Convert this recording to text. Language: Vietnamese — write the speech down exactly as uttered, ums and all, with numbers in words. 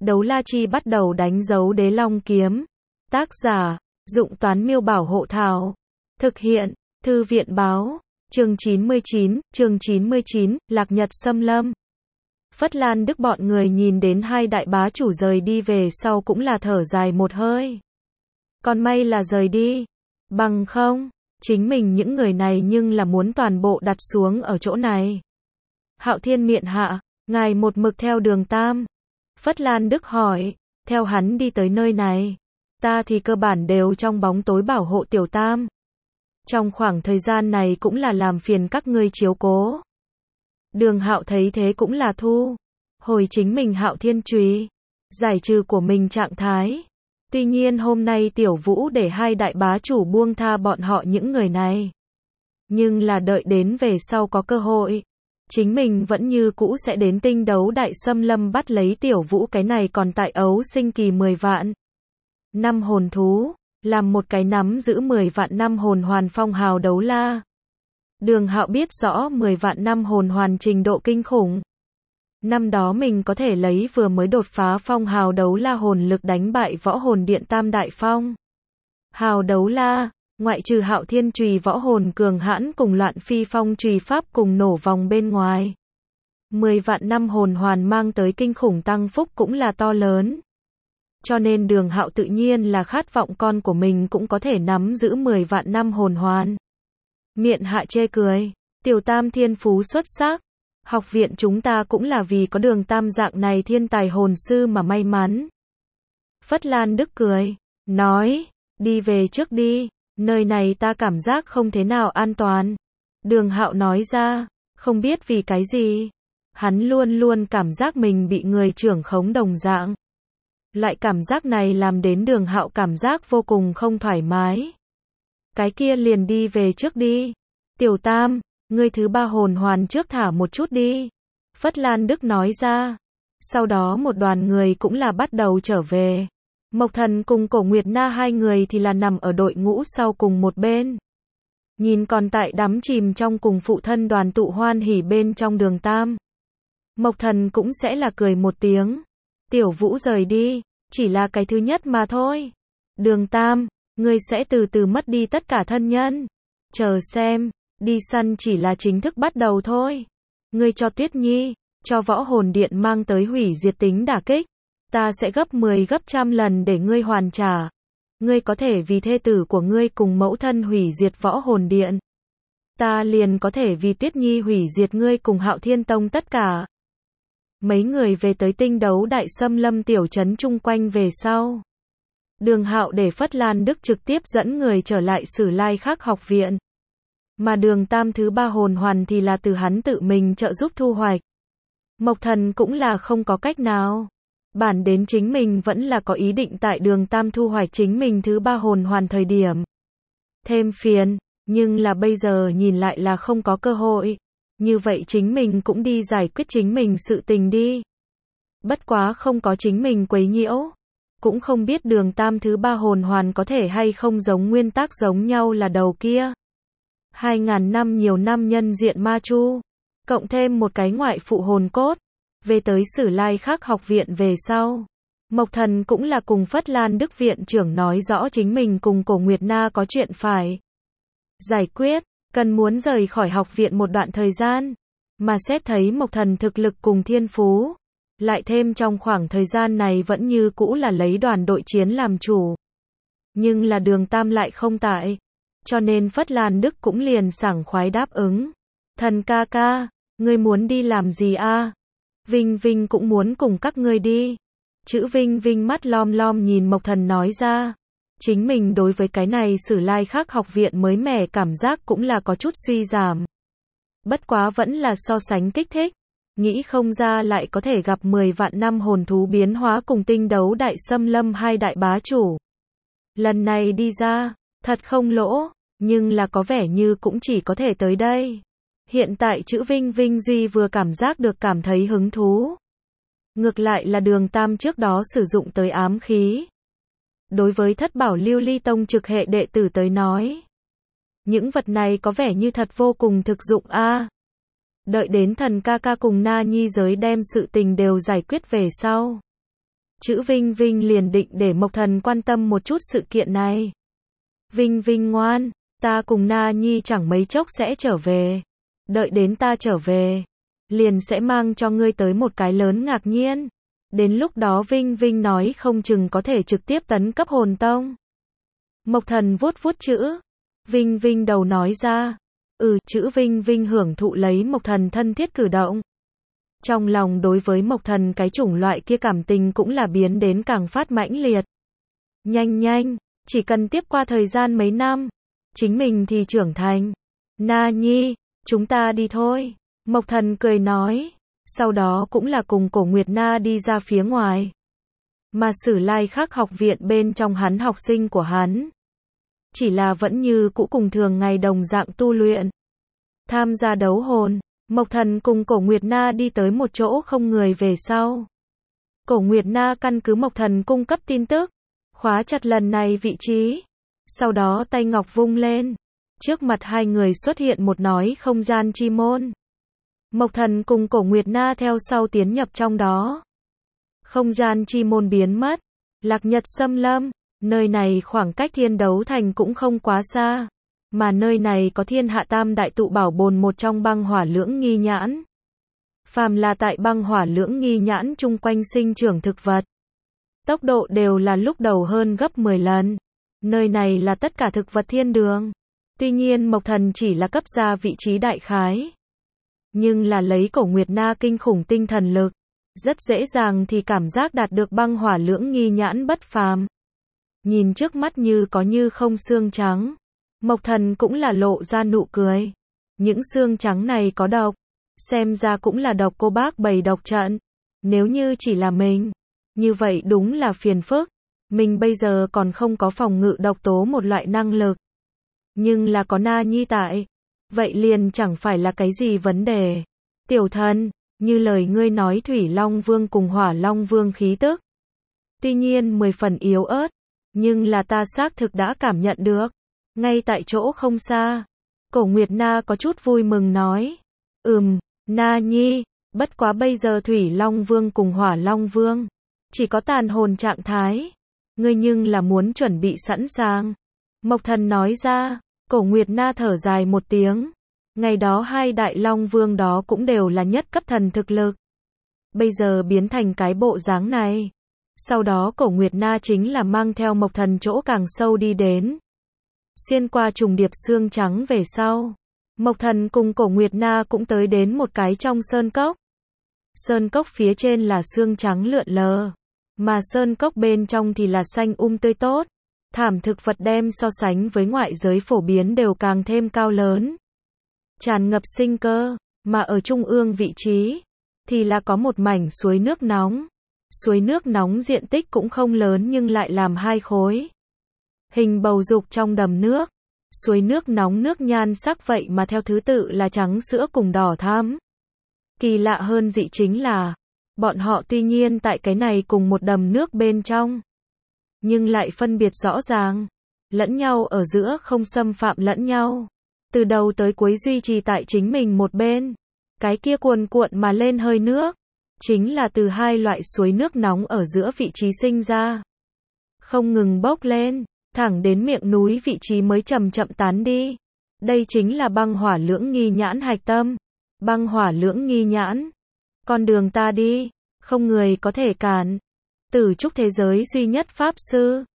Đấu la chi bắt đầu đánh dấu đế long kiếm. Tác giả, Dụng Toán Miêu Bảo Hộ Thảo. Thực hiện, Thư viện Báo. Chương chín mươi chín, chương chín mươi chín, Lạc Nhật xâm lâm. Phất Lan Đức bọn người nhìn đến hai đại bá chủ rời đi về sau cũng là thở dài một hơi. Còn may là rời đi. Bằng không, chính mình những người này nhưng là muốn toàn bộ đặt xuống ở chỗ này. Hạo Thiên miện hạ, ngài một mực theo Đường Tam. Phất Lan Đức hỏi, theo hắn đi tới nơi này. Ta thì cơ bản đều trong bóng tối bảo hộ Tiểu Tam. Trong khoảng thời gian này cũng là làm phiền các ngươi chiếu cố. Đường Hạo thấy thế cũng là thu hồi chính mình Hạo Thiên Chùy, giải trừ của mình trạng thái. Tuy nhiên hôm nay Tiểu Vũ để hai đại bá chủ buông tha bọn họ những người này. Nhưng là đợi đến về sau có cơ hội, chính mình vẫn như cũ sẽ đến tinh đấu đại xâm lâm bắt lấy Tiểu Vũ cái này còn tại ấu sinh kỳ mười vạn năm hồn thú, làm một cái nắm giữ mười vạn năm hồn hoàn phong hào đấu la. Đường Hạo biết rõ mười vạn năm hồn hoàn trình độ kinh khủng. Năm đó mình có thể lấy vừa mới đột phá phong hào đấu la hồn lực đánh bại võ hồn điện tam đại phong hào đấu la, ngoại trừ Hạo Thiên Chùy võ hồn cường hãn cùng Loạn Phi Phong Chùy pháp cùng nổ vòng bên ngoài. mười vạn năm hồn hoàn mang tới kinh khủng tăng phúc cũng là to lớn. Cho nên Đường Hạo tự nhiên là khát vọng con của mình cũng có thể nắm giữ mười vạn năm hồn hoàn. Miện hạ chê cười, Tiểu Tam thiên phú xuất sắc. Học viện chúng ta cũng là vì có Đường Tam dạng này thiên tài hồn sư mà may mắn. Phất Lan Đức cười, nói, đi về trước đi, nơi này ta cảm giác không thế nào an toàn. Đường Hạo nói ra, không biết vì cái gì, hắn luôn luôn cảm giác mình bị người trưởng khống đồng dạng. Loại cảm giác này làm đến Đường Hạo cảm giác vô cùng không thoải mái. Cái kia liền đi về trước đi. Tiểu Tam, ngươi thứ ba hồn hoàn trước thả một chút đi. Phất Lan Đức nói ra. Sau đó một đoàn người cũng là bắt đầu trở về. Mộc Thần cùng Cổ Nguyệt Na hai người thì là nằm ở đội ngũ sau cùng một bên. Nhìn còn tại đắm chìm trong cùng phụ thân đoàn tụ hoan hỉ bên trong Đường Tam. Mộc Thần cũng sẽ là cười một tiếng. Tiểu Vũ rời đi, chỉ là cái thứ nhất mà thôi. Đường Tam, ngươi sẽ từ từ mất đi tất cả thân nhân. Chờ xem, đi săn chỉ là chính thức bắt đầu thôi. Ngươi cho Tuyết Nhi, cho võ hồn điện mang tới hủy diệt tính đả kích. Ta sẽ gấp mười gấp trăm lần để ngươi hoàn trả. Ngươi có thể vì thê tử của ngươi cùng mẫu thân hủy diệt võ hồn điện. Ta liền có thể vì Tuyết Nhi hủy diệt ngươi cùng Hạo Thiên Tông tất cả. Mấy người về tới tinh đấu đại xâm lâm tiểu trấn chung quanh về sau. Đường Hạo để Phất Lan Đức trực tiếp dẫn người trở lại Sử Lai Khắc học viện. Mà Đường Tam thứ ba hồn hoàn thì là từ hắn tự mình trợ giúp thu hoạch. Mộc Thần cũng là không có cách nào. Bản đến chính mình vẫn là có ý định tại Đường Tam thu hoạch chính mình thứ ba hồn hoàn thời điểm. Thêm phiền, nhưng là bây giờ nhìn lại là không có cơ hội. Như vậy chính mình cũng đi giải quyết chính mình sự tình đi. Bất quá không có chính mình quấy nhiễu. Cũng không biết Đường Tam thứ ba hồn hoàn có thể hay không giống nguyên tắc giống nhau là đầu kia. Hai ngàn năm nhiều năm nhân diện ma chu. Cộng thêm một cái ngoại phụ hồn cốt. Về tới Sử Lai Khắc học viện về sau. Mộc Thần cũng là cùng Phất Lan Đức viện trưởng nói rõ chính mình cùng Cổ Nguyệt Na có chuyện phải giải quyết. Cần muốn rời khỏi học viện một đoạn thời gian. Mà xét thấy Mộc Thần thực lực cùng thiên phú. Lại thêm trong khoảng thời gian này vẫn như cũ là lấy đoàn đội chiến làm chủ. Nhưng là Đường Tam lại không tại. Cho nên Phất Lan Đức cũng liền sảng khoái đáp ứng. Thần ca ca, ngươi muốn đi làm gì a? Vinh Vinh cũng muốn cùng các ngươi đi. Chữ Vinh Vinh mắt lom lom nhìn Mộc Thần nói ra. Chính mình đối với cái này Sử Lai Khắc học viện mới mẻ cảm giác cũng là có chút suy giảm. Bất quá vẫn là so sánh kích thích. Nghĩ không ra lại có thể gặp mười vạn năm hồn thú biến hóa cùng tinh đấu đại xâm lâm hai đại bá chủ. Lần này đi ra, thật không lỗ, nhưng là có vẻ như cũng chỉ có thể tới đây. Hiện tại chữ Vinh Vinh Duy vừa cảm giác được cảm thấy hứng thú. Ngược lại là Đường Tam trước đó sử dụng tới ám khí. Đối với Thất Bảo Lưu Ly Tông trực hệ đệ tử tới nói. Những vật này có vẻ như thật vô cùng thực dụng a. Đợi đến thần ca ca cùng Na Nhi giới đem sự tình đều giải quyết về sau. Chữ Vinh Vinh liền định để Mộc Thần quan tâm một chút sự kiện này. Vinh Vinh ngoan, ta cùng Na Nhi chẳng mấy chốc sẽ trở về. Đợi đến ta trở về, liền sẽ mang cho ngươi tới một cái lớn ngạc nhiên. Đến lúc đó Vinh Vinh nói không chừng có thể trực tiếp tấn cấp hồn tông. Mộc Thần vuốt vuốt chữ Vinh Vinh đầu nói ra. Ừ, chữ Vinh Vinh hưởng thụ lấy Mộc Thần thân thiết cử động. Trong lòng đối với Mộc Thần cái chủng loại kia cảm tình cũng là biến đến càng phát mãnh liệt. Nhanh nhanh, chỉ cần tiếp qua thời gian mấy năm, chính mình thì trưởng thành. Na Nhi, chúng ta đi thôi. Mộc Thần cười nói. Sau đó cũng là cùng Cổ Nguyệt Na đi ra phía ngoài. Mà Sử Lai Khắc học viện bên trong hắn học sinh của hắn. Chỉ là vẫn như cũ cùng thường ngày đồng dạng tu luyện. Tham gia đấu hồn, Mộc Thần cùng Cổ Nguyệt Na đi tới một chỗ không người về sau. Cổ Nguyệt Na căn cứ Mộc Thần cung cấp tin tức, khóa chặt lần này vị trí. Sau đó tay ngọc vung lên. Trước mặt hai người xuất hiện một nói không gian chi môn. Mộc Thần cùng Cổ Nguyệt Na theo sau tiến nhập trong đó. Không gian chi môn biến mất. Lạc Nhật Xâm Lâm. Nơi này khoảng cách Thiên Đấu Thành cũng không quá xa. Mà nơi này có thiên hạ tam đại tụ bảo bồn một trong băng hỏa lưỡng nghi nhãn. Phàm là tại băng hỏa lưỡng nghi nhãn chung quanh sinh trưởng thực vật. Tốc độ đều là lúc đầu hơn gấp mười lần. Nơi này là tất cả thực vật thiên đường. Tuy nhiên Mộc Thần chỉ là cấp ra vị trí đại khái. Nhưng là lấy Cổ Nguyệt Na kinh khủng tinh thần lực. Rất dễ dàng thì cảm giác đạt được băng hỏa lưỡng nghi nhãn bất phàm. Nhìn trước mắt như có như không xương trắng. Mộc Thần cũng là lộ ra nụ cười. Những xương trắng này có độc. Xem ra cũng là độc cô bác bày độc trận. Nếu như chỉ là mình. Như vậy đúng là phiền phức. Mình bây giờ còn không có phòng ngự độc tố một loại năng lực. Nhưng là có Na Nhi tại. Vậy liền chẳng phải là cái gì vấn đề. Tiểu thần, như lời ngươi nói Thủy Long Vương cùng Hỏa Long Vương khí tức. Tuy nhiên mười phần yếu ớt. Nhưng là ta xác thực đã cảm nhận được. Ngay tại chỗ không xa. Cổ Nguyệt Na có chút vui mừng nói. Ừm, Na Nhi, bất quá bây giờ Thủy Long Vương cùng Hỏa Long Vương. Chỉ có tàn hồn trạng thái. Ngươi nhưng là muốn chuẩn bị sẵn sàng. Mộc Thần nói ra. Cổ Nguyệt Na thở dài một tiếng. Ngày đó hai đại Long Vương đó cũng đều là nhất cấp thần thực lực. Bây giờ biến thành cái bộ dáng này. Sau đó Cổ Nguyệt Na chính là mang theo Mộc Thần chỗ càng sâu đi đến. Xuyên qua trùng điệp xương trắng về sau. Mộc Thần cùng Cổ Nguyệt Na cũng tới đến một cái trong sơn cốc. Sơn cốc phía trên là xương trắng lượn lờ. Mà sơn cốc bên trong thì là xanh um tươi tốt. Thảm thực vật đem so sánh với ngoại giới phổ biến đều càng thêm cao lớn. Tràn ngập sinh cơ. Mà ở trung ương vị trí thì là có một mảnh suối nước nóng. Suối nước nóng diện tích cũng không lớn nhưng lại làm hai khối. Hình bầu dục trong đầm nước. Suối nước nóng nước nhan sắc vậy mà theo thứ tự là trắng sữa cùng đỏ thắm. Kỳ lạ hơn dị chính là, bọn họ tuy nhiên tại cái này cùng một đầm nước bên trong. Nhưng lại phân biệt rõ ràng. Lẫn nhau ở giữa không xâm phạm lẫn nhau. Từ đầu tới cuối duy trì tại chính mình một bên. Cái kia cuồn cuộn mà lên hơi nước. Chính là từ hai loại suối nước nóng ở giữa vị trí sinh ra. Không ngừng bốc lên. Thẳng đến miệng núi vị trí mới chậm chậm tán đi. Đây chính là băng hỏa lưỡng nghi nhãn hạch tâm. Băng hỏa lưỡng nghi nhãn. Con đường ta đi. Không người có thể cản. Tử trúc thế giới duy nhất pháp sư.